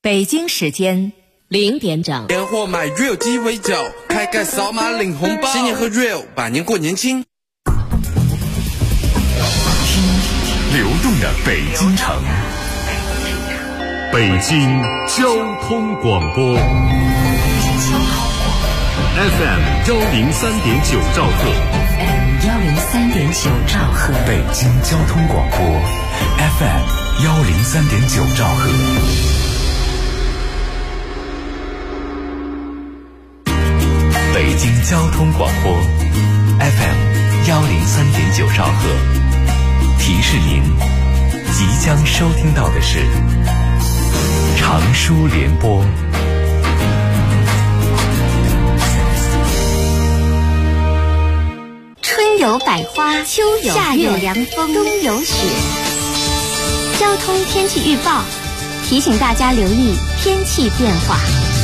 北京时间0点整， 年货买 Real 鸡尾酒，开盖扫码领红包，新年喝 Real， 百年过年轻。 听流动的北京城，北京交通广播 FM 103.9兆赫，FM 103.9兆赫，北京交通广播 FM 103.9兆赫。北京交通广播 FM 103.9兆赫，提示您即将收听到的是长舒联播。 春有百花，秋有夏有凉风，冬有雪。交通天气预报提醒大家留意天气变化。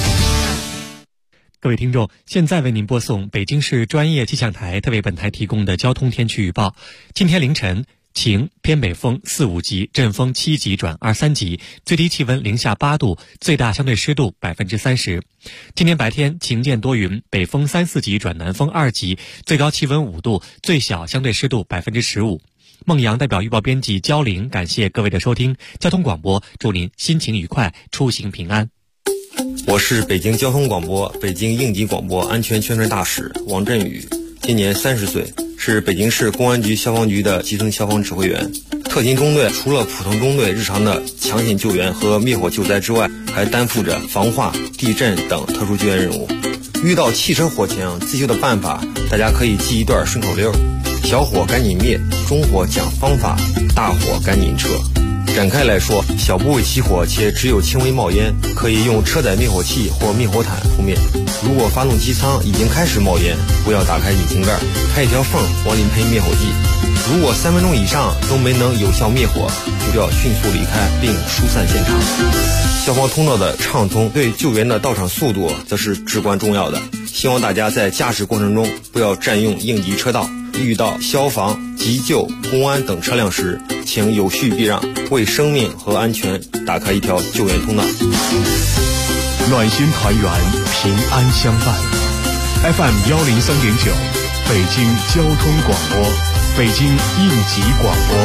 各位听众，现在为您播送北京市专业气象台特为本台提供的交通天气预报。今天凌晨晴，偏北风4、5级，阵风7级转2、3级，最低气温零下8度，最大相对湿度30%。今天白天晴间多云，北风3、4级转南风2级，最高气温5度，最小相对湿度15%。孟阳代表预报编辑焦玲，感谢各位的收听。交通广播，祝您心情愉快，出行平安。 我是北京交通广播北京应急广播安全宣传大使王振宇，今年30岁，是北京市公安局消防局的基层消防指挥员。特勤中队除了普通中队日常的抢险救援和灭火救灾之外，还担负着防化、地震等特殊救援任务。遇到汽车火情，自救的办法大家可以记一段顺口溜：小火赶紧灭，中火讲方法，大火赶紧撤。展开来说，小部位起火且只有轻微冒烟，可以用车载灭火器或灭火毯扑灭。如果发动机舱已经开始冒烟，不要打开引擎盖，开一条缝往里喷灭火剂。如果3分钟以上都没能有效灭火，就要迅速离开并疏散现场。消防通道的畅通对救援的到场速度则是至关重要的。希望大家在驾驶过程中不要占用应急车道，遇到消防、急救、公安等车辆时，请有序避让，为生命和安全打开一条救援通道。 暖心团圆，平安相伴。FM 103.9，北京交通广播，北京应急广播。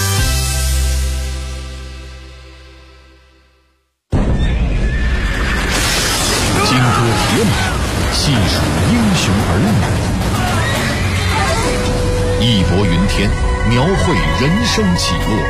金戈铁马，细数英雄儿女，义薄云天，描绘人生起落，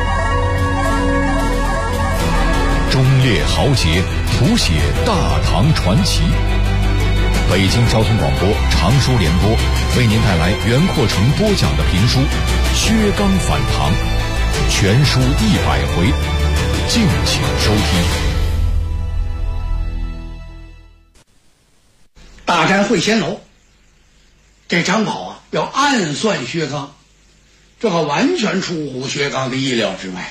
忠烈豪杰，谱写大唐传奇。北京交通广播长舒联播为您带来袁阔成播讲的评书《薛刚反唐》，全书100回，敬请收听。 大战会仙楼，这张宝啊要暗算薛刚，这可完全出乎薛刚的意料之外。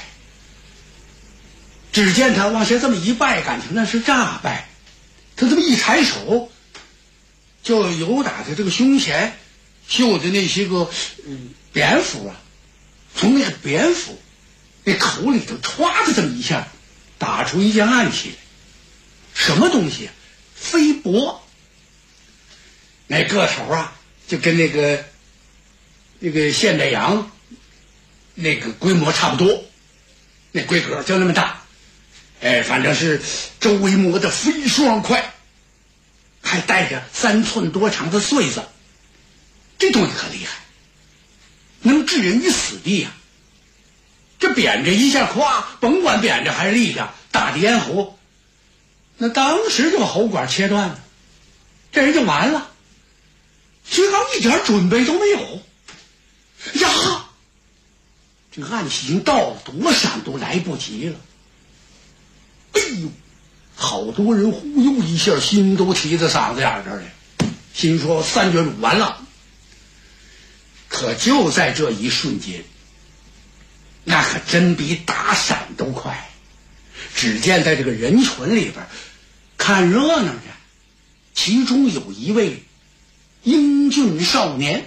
只见他往下这么一拜，感情那是诈拜，他这么一抬手，就有打他这个胸前绣的那些个蝙蝠啊，从那个蝙蝠那口里头歘的这么一下打出一件暗器来。什么东西啊？飞帛。那个头啊就跟那个现代洋那个规模差不多，那规格就那么大，反正是周围磨得飞爽快，还带着3寸多长的穗子，这东西可厉害，能置人于死地啊！这扁着一下，咵，甭管扁着还是立着，打的咽喉，那当时就把喉管切断了，这人就完了。薛刚一点准备都没有呀，这个暗器已经到了，躲闪都来不及了。哎呦，好多人忽悠一下，心都提到嗓子眼这儿来，心说3绝5完了。可就在这一瞬间，那可真比打闪都快。只见在这个人群里边看热闹的，其中有一位英俊少年。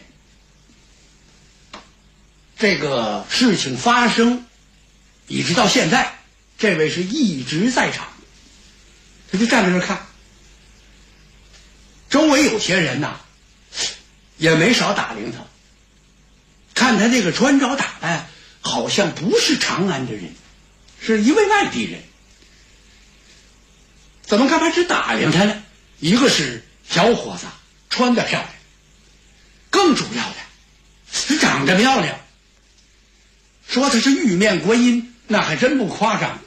这个事情发生一直到现在，这位是一直在场。 他就站在那看。周围有些人呐，也没少打量他，看他这个穿着打扮，好像不是长安的人，是一位外地人。怎么干嘛只打量他呢？一个是小伙子，穿得漂亮，更主要的是长得漂亮。说他是玉面观音，那还真不夸张。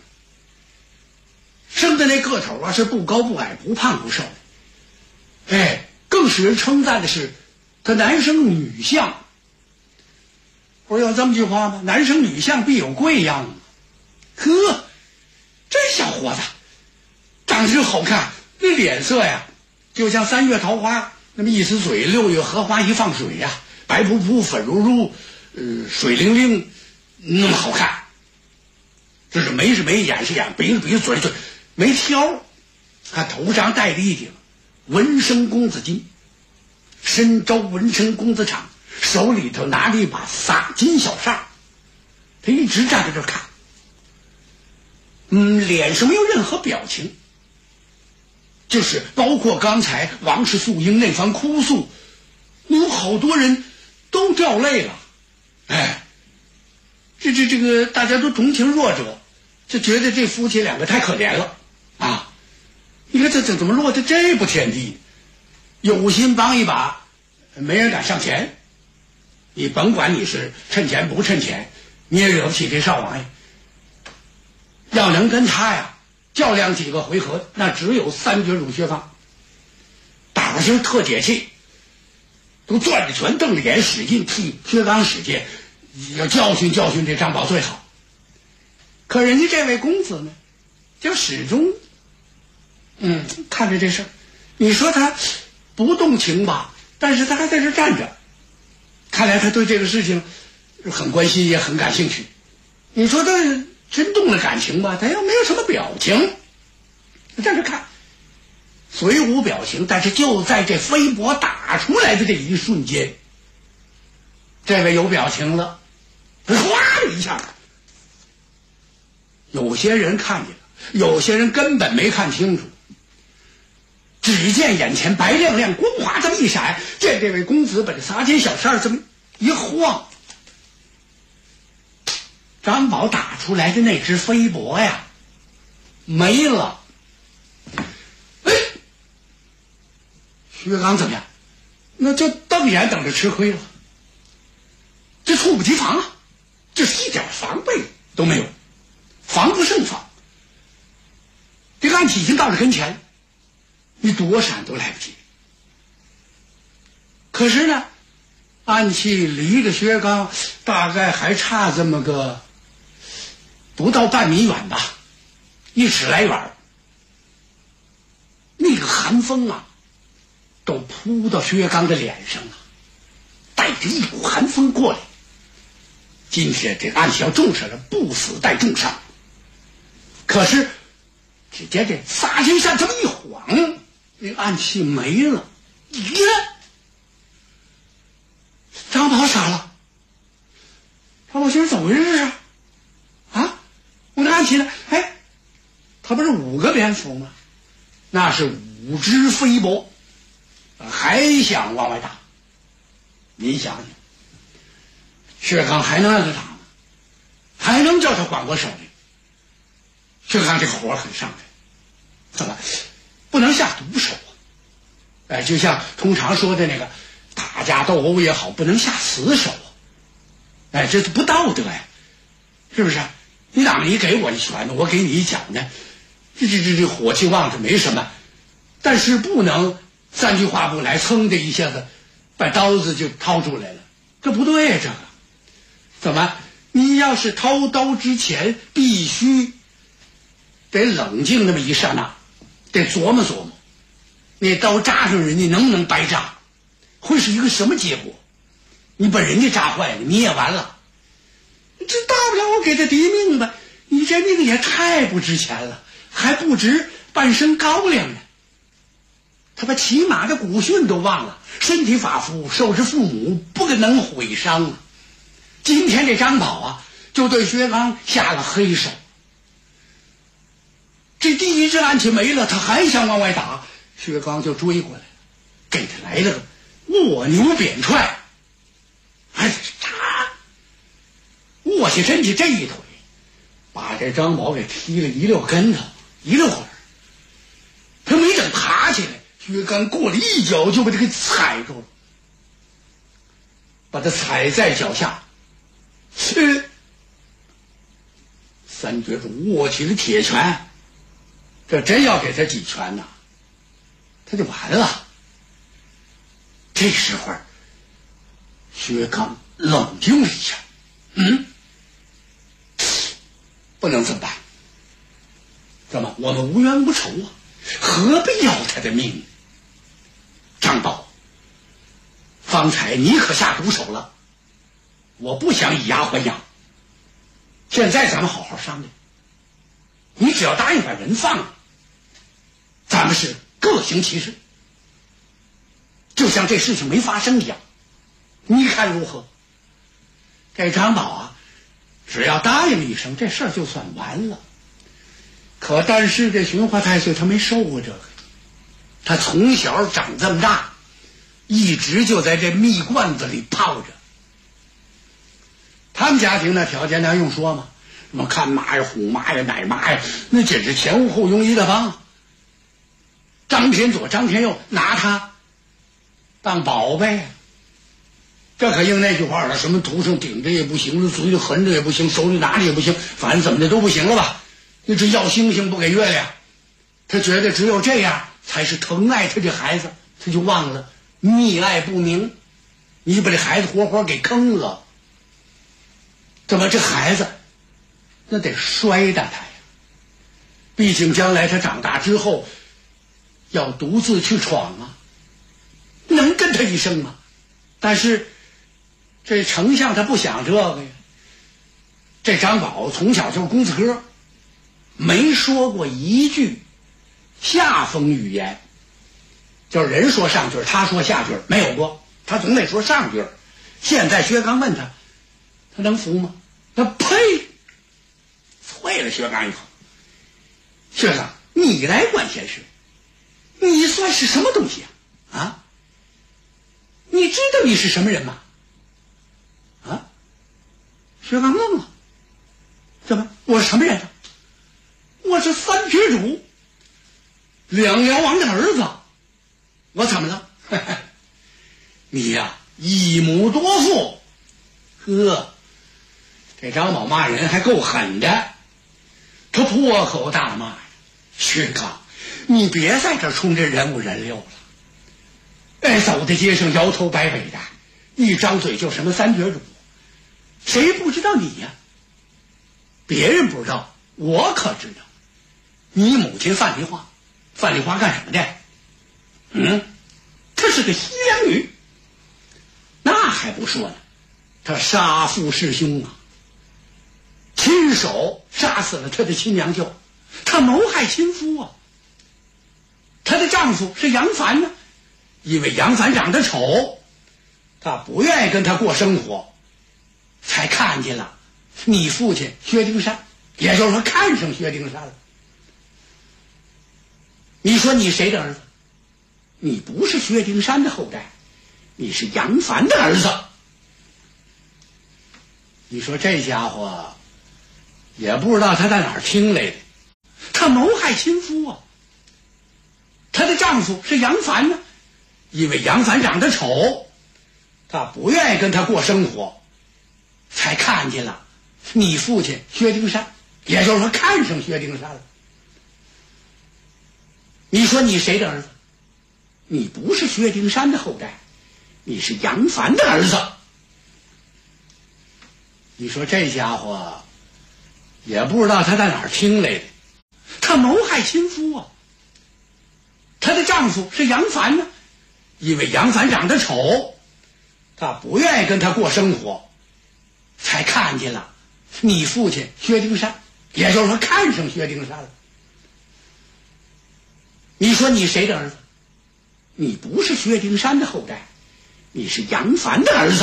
生的那个头啊，是不高不矮，不胖不瘦。哎，更使人称赞的是，他男生女相。不是有这么句话吗？男生女相必有贵样。呵，这小伙子长得就好看，那脸色呀，就像3月桃花那么一呲嘴，6月荷花一放水呀，白扑扑，粉如如，水灵灵，那么好看。这是眉是眉，眼是眼，鼻是鼻，嘴是嘴，没挑。看头上戴着一顶文生公子巾，身着文生公子氅，手里头拿着一把洒金小扇。他一直站在这看，脸上没有任何表情，就是包括刚才王氏素英那番哭诉，有好多人都掉泪了。哎，这个大家都同情弱者，就觉得这夫妻两个太可怜了啊！你看这怎么落在这步田地？有心帮一把，没人敢上前。你甭管你是趁钱不趁钱，你也惹不起这少王爷。要能跟他呀较量几个回合，那只有3绝辱薛刚。打过去特解气，都攥着拳瞪着眼，使劲替薛刚使劲，要教训教训这张宝最好。可人家这位公子呢，就始终看着这事儿。你说他不动情吧，但是他还在这站着，看来他对这个事情很关心，也很感兴趣。你说他真动了感情吧，他又没有什么表情，站着看，虽无表情，但是就在这飞搏打出来的这一瞬间，这位有表情了，哗的一下。有些人看见了，有些人根本没看清楚。只见眼前白亮亮，光华这么一闪，见这位公子把这洒金小扇这么一晃，张宝打出来的那只飞搏呀没了。哎，薛刚怎么样？那就瞪眼等着吃亏了。这猝不及防啊，这是一点防备都没有，防不胜防。这个暗器已经到了跟前，你躲闪都来不及。可是呢，暗器离着薛刚大概还差这么个不到半米远吧，1尺来远。那个寒风啊都扑到薛刚的脸上了，带着一股寒风过来。今天这暗器要重视了，不死带重伤。可是只见这洒金扇这么一晃，那暗器没了。耶！张宝傻了，张宝心怎么回事啊？啊，我的暗器呢？哎，他不是5个蝙蝠吗？那是5只飞搏，还想往外打。您想想，薛刚还能让他打吗？还能叫他缓过手来？薛刚这个火很上来，怎么不能下毒手啊？哎，就像通常说的那个打架斗殴也好，不能下死手啊。哎，这不道德呀，是不是？你打你给我一拳，我给你一脚呢，这火气旺是没什么，但是不能3句话不来，噌的一下子把刀子就掏出来了，这不对呀，这个怎么？你要是掏刀之前必须得冷静那么一刹那，得琢磨琢磨，那刀扎上人家能不能白扎，会是一个什么结果？你把人家扎坏了，你也完了。这大不了我给他抵命吧，你这命也太不值钱了，还不值半升高粱呢。他把骑马的古训都忘了，身体发肤受之父母，不可能毁伤啊。今天这张宝啊，就对薛刚下了黑手。 这第一只暗器没了，他还想往外打，薛刚就追过来了，给他来了个卧牛扁踹。哎，卧起身去这一腿，把这张宝给踢了一溜跟头，一溜会儿，他没等爬起来，薛刚过来一脚就把他给踩住了，把他踩在脚下。三绝主握起了铁拳，这真要给他几拳呐，他就完了。这时候薛刚冷静了一下，不能这么办，怎么我们无冤无仇啊，何必要他的命？张宝，方才你可下毒手了，我不想以牙还牙，现在咱们好好商量，你只要答应把人放了，咱们是各行其事，就像这事情没发生一样，你看如何？这张宝啊，只要答应一声，这事儿就算完了。可但是这循华太岁他没受过这个，他从小长这么大，一直就在这蜜罐子里泡着。他们家庭的条件那用说吗？什么看妈呀、虎妈呀、奶妈呀，那简直前无后拥一大帮。张天佐、张天佑拿他当宝贝，这可应那句话了，什么头上顶着也不行，嘴里横着也不行，手里拿着也不行，反正怎么的都不行了吧？那只要星星不给月亮，他觉得只有这样才是疼爱他这孩子，他就忘了溺爱不明，你把这孩子活活给坑了，怎么这孩子那得摔打他呀？毕竟将来他长大之后要独自去闯啊，能跟他一生吗？但是这丞相他不想这个呀。这张宝从小就是公子哥，没说过一句下风语言，就是人说上句他说下句，没有过，他总得说上句。现在薛刚问他，他能服吗？他呸！啐了薛刚一口。薛刚，你来管闲事，你算是什么东西啊？啊？你知道你是什么人吗？啊？薛刚愣了，怎么？我是什么人啊？我是三绝主，两辽王的儿子，我怎么了？你呀，一母多父，呵，这张宝骂人还够狠的，他破口大骂呀！薛刚，你别在这冲着人五人六了。哎，走在街上摇头摆尾的，一张嘴就什么三绝主，谁不知道你呀？别人不知道，我可知道。你母亲范丽花，范丽花干什么的？她是个西凉女。那还不说呢，她杀父弑兄啊，亲手杀死了她的亲娘舅，她谋害亲夫啊。她的丈夫是杨凡呢，因为杨凡长得丑，她不愿意跟他过生活，才看见了你父亲薛丁山，也就是说看上薛丁山了。你说你谁的儿子？你不是薛丁山的后代，你是杨凡的儿子。你说这家伙也不知道他在哪儿听来的，他谋害亲夫啊。她的丈夫是杨凡呢，因为杨凡长得丑，她不愿意跟他过生活，才看见了你父亲薛丁山，也就是说看上薛丁山了。你说你谁的儿子？你不是薛丁山的后代，你是杨凡的儿子。你说这家伙也不知道他在哪儿听来的，他谋害亲夫啊。她的丈夫是杨凡呢，因为杨凡长得丑，她不愿意跟他过生活，才看见了你父亲薛丁山，也就是说看上薛丁山了。你说你谁的儿子？你不是薛丁山的后代，你是杨凡的儿子。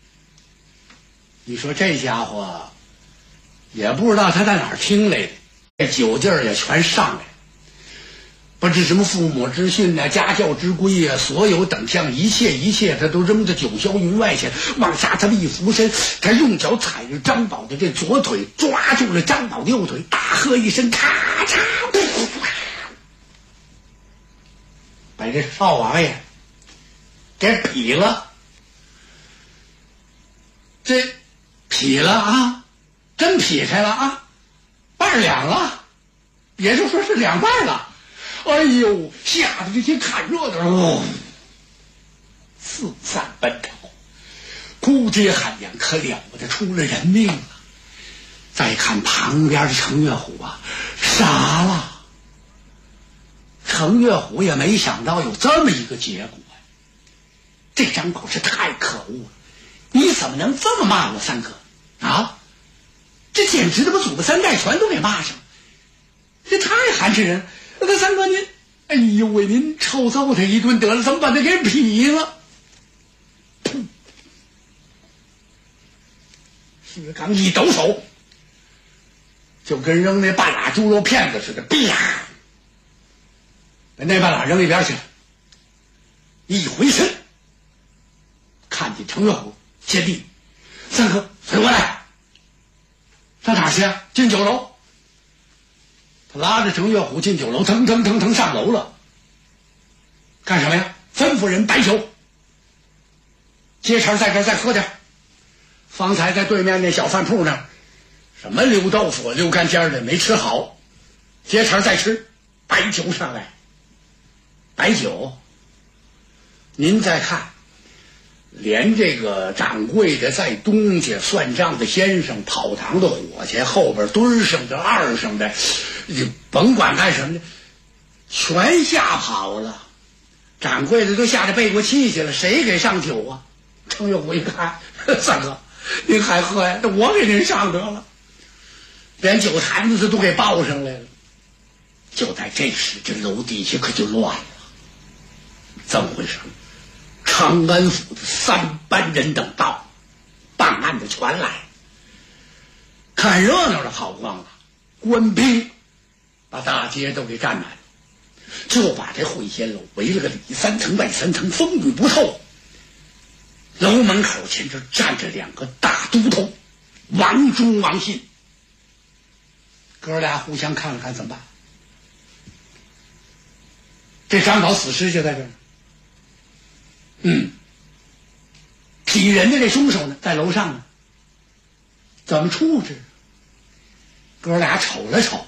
你说这家伙也不知道他在哪儿听来的， 酒劲儿也全上来了。不知什么父母之训啊，家教之规啊，所有等项一切，他都扔到九霄云外去。往下他一俯身，他用脚踩着张宝的这左腿，抓住了张宝的右腿，大喝一声，咔嚓，把这少王爷给劈了。这劈了啊，真劈开了啊，半两了，也就说是两半了。哎呦，吓得这些看热闹四散奔逃，哭爹喊娘，可了不得，出了人命了。再看旁边的程月虎啊，傻了。程月虎也没想到有这么一个结果，这张宝是太可恶了，你怎么能这么骂我三哥啊？这简直他妈祖辈三代全都给骂上，这太寒碜人。那三哥您，哎呦喂，您臭揍他一顿得了，怎么把他给劈了？薛刚一抖手，就跟扔那半拉猪肉片子似的，啪，把那半拉扔一边去了。一回身，看见程月虎，贤弟，三哥随我来。上哪儿去啊？进酒楼。他拉着程月虎进酒楼，腾上楼了。干什么呀？吩咐人摆酒。接茬在这儿再喝点。方才在对面那小饭铺那儿，什么溜豆腐、溜干尖的没吃好，接茬再吃，摆酒上来。摆酒，您再看，连这个掌柜的在东家、算账的先生、跑堂的伙计、后边墩上的、二上的，你甭管干什么的，全吓跑了。掌柜的都吓得背过气去了，谁给上酒啊？程月虎一看，三哥，您还喝呀？那我给您上得了。连酒坛子都给抱上来了。就在这时，这楼底下可就乱了。怎么回事？长安府的三班人等到，办案的全来，看热闹的跑光了，官兵把大街都给占满，就把这会仙楼围了个里三层外三层，风雨不透。楼门口前这站着两个大都头，王忠、王信。哥俩互相看了看，怎么办？这张宝死尸就在这儿。劈人的这凶手呢，在楼上呢，怎么处置？哥俩瞅了瞅，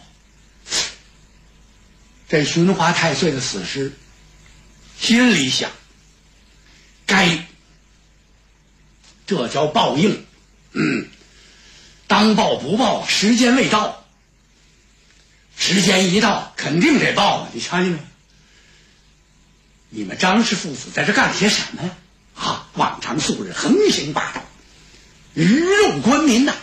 这寻花太岁的死尸，心里想：该，这叫报应。当报不报，时间未到，时间一到，肯定得报啊！你瞧见没？你们张氏父子在这干些什么呀？往常素日横行霸道，鱼肉官民呐。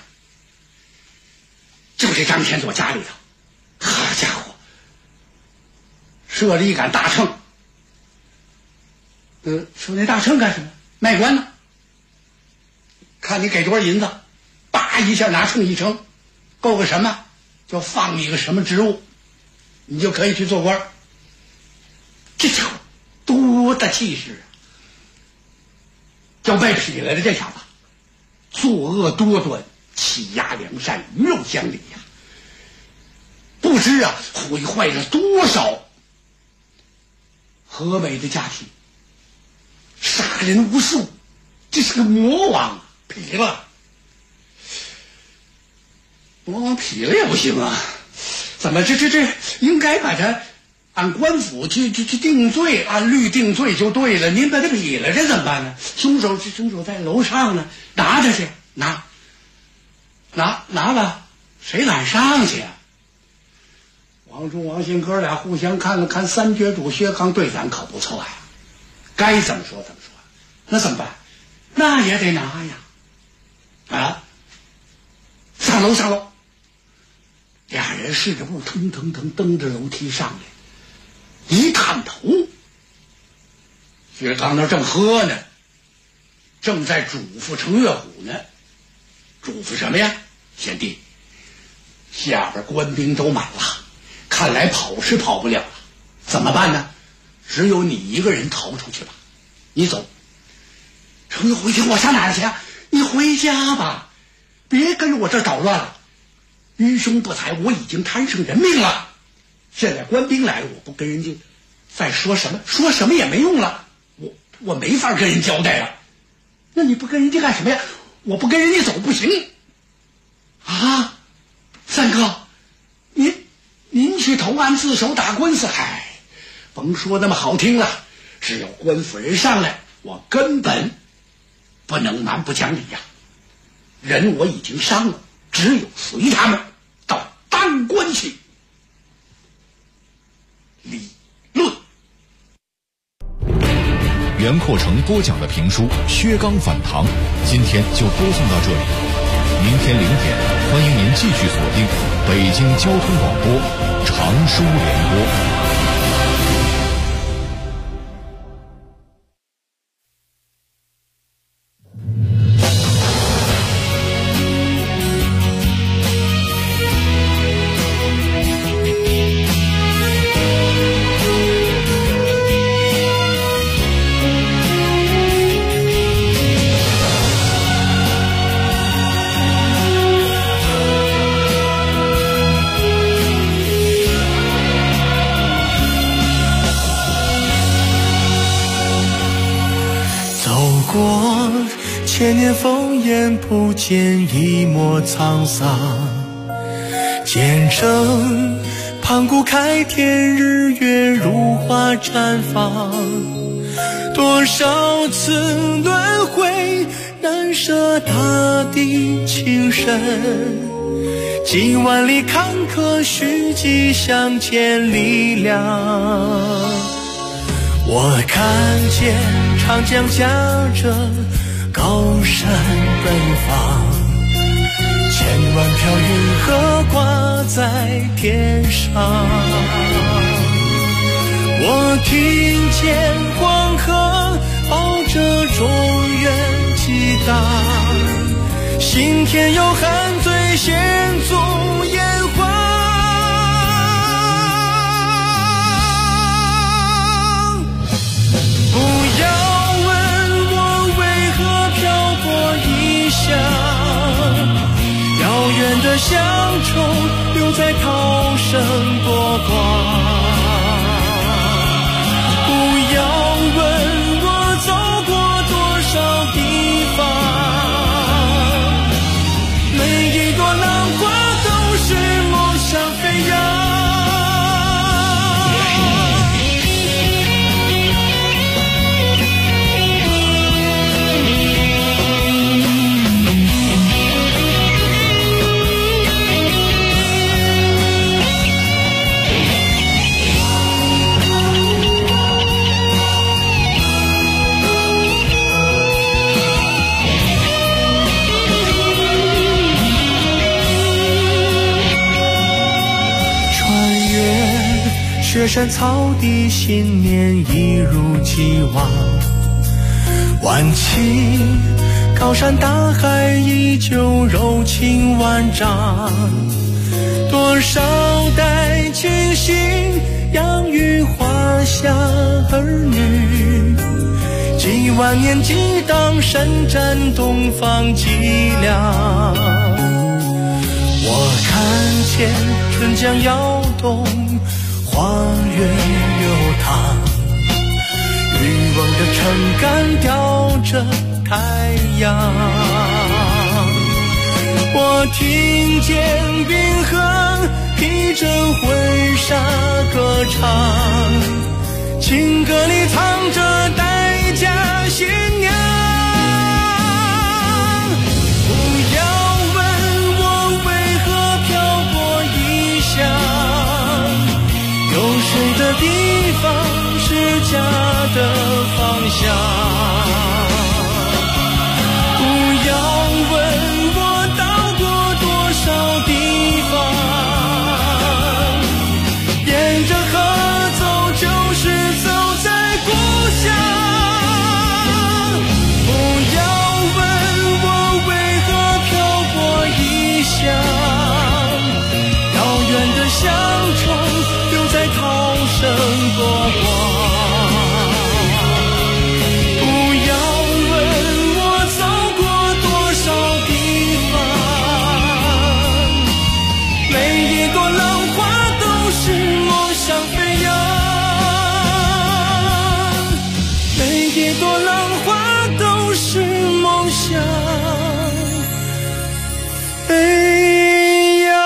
就这张天佐家里头，好家伙，设了一杆大秤。说那大秤干什么？卖官呢。看你给多少银子，叭一下拿秤一称，够个什么？就放你个什么职务，你就可以去做官。这家伙多大气势啊！就被劈来的这小子，作恶多端，欺压良善，鱼肉乡里呀！不知啊，毁坏了多少和美的家庭，杀人无数，这是个魔王，劈了。魔王劈了也不行啊！怎么这应该把他按官府去定罪，按律定罪就对了。您把他劈了，这怎么办呢？凶手在楼上呢，拿着去，拿了，谁敢上去啊？王忠、王信哥俩互相看了看，三绝主薛康对咱可不错呀，该怎么说怎么说。那怎么办？那也得拿呀！上楼，俩人试着步腾蹬着楼梯上来，一探头，薛刚那正喝呢，正在嘱咐程月虎呢。嘱咐什么呀？贤弟， 下边官兵都满了，看来跑是跑不了了，怎么办呢？只有你一个人逃出去吧。你走。程回听我上哪儿去啊？你回家吧，别跟我这捣乱了。愚兄不才，我已经摊上人命了。现在官兵来了，我不跟人家再说什么也没用了，我没法跟人交代了。那你不跟人家干什么呀？我不跟人家走不行啊。三哥，您去投案自首打官司，甭说那么好听了，只要官府人上来，我根本不能蛮不讲理呀。人我已经伤了，只有随他们到当官去。理论。 袁阔成播讲的评书《薛刚反唐》，今天就播送到这里。明天0点，欢迎您继续锁定北京交通广播常书联播。 千年烽烟不见一抹沧桑，见证盘古开天，日月如花绽放。多少次轮回，难舍大地情深，几万里坎坷，虚迹向前力量。我看见长江夹着高山奔放，千万条云河挂在天上。我听见黄河抱着中原激荡，心田有汉醉献足炎黄。不要遥远的乡愁留在涛声波光，不要问我走过多少地方，每一朵浪花都是梦想飞扬。雪山草地，信念一如既往。万顷高山大海，依旧柔情万丈。多少代亲信养育华夏儿女，几万年激荡，伸展东方脊梁。我看见春江摇动，花月流淌，渔翁的撑杆吊着太阳。我听见冰河披着婚纱歌唱，情歌里藏着待嫁新娘。不要问我为何漂泊异乡，有谁的地方是家的方向？不要问我到过多少地方，沿着河走就是走在故乡。不要问我为何漂泊异乡， 别多浪花都是梦想飞扬。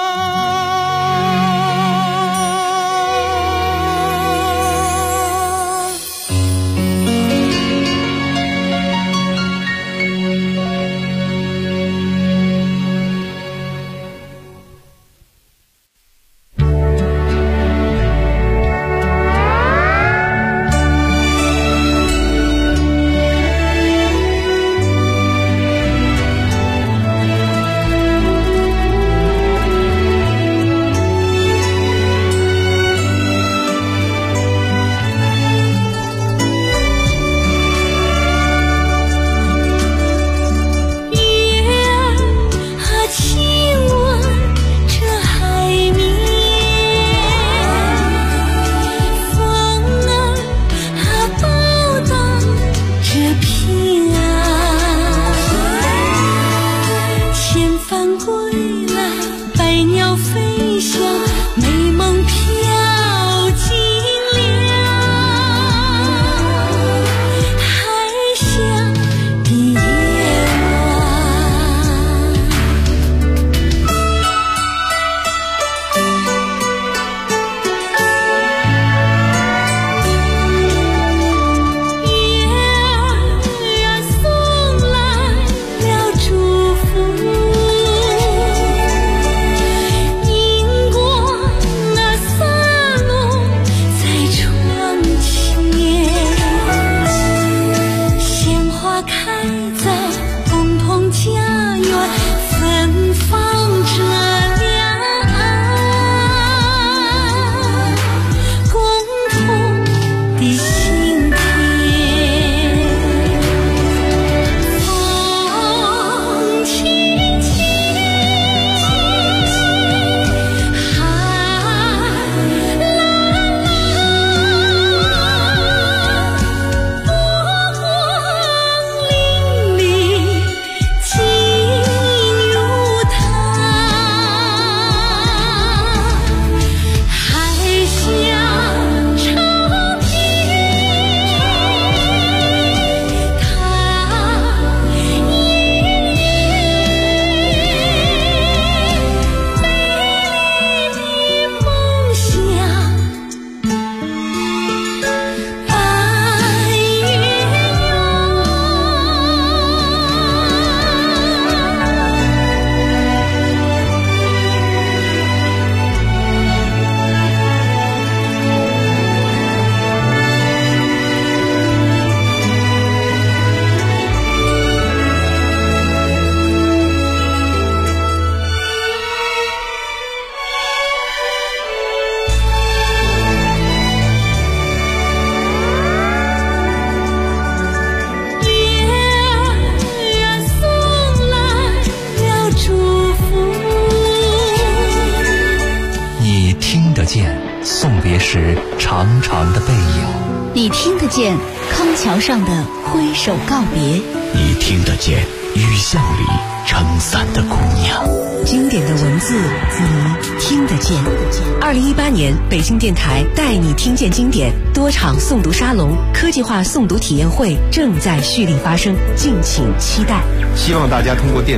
时长长的背影， 你听得见康桥上的挥手告别， 你听得见雨巷里撑伞的姑娘。 经典的文字，你听得见。2018年北京电台带你听见经典多场诵读沙龙、科技化诵读体验会正在蓄力发生，敬请期待。 希望大家通过电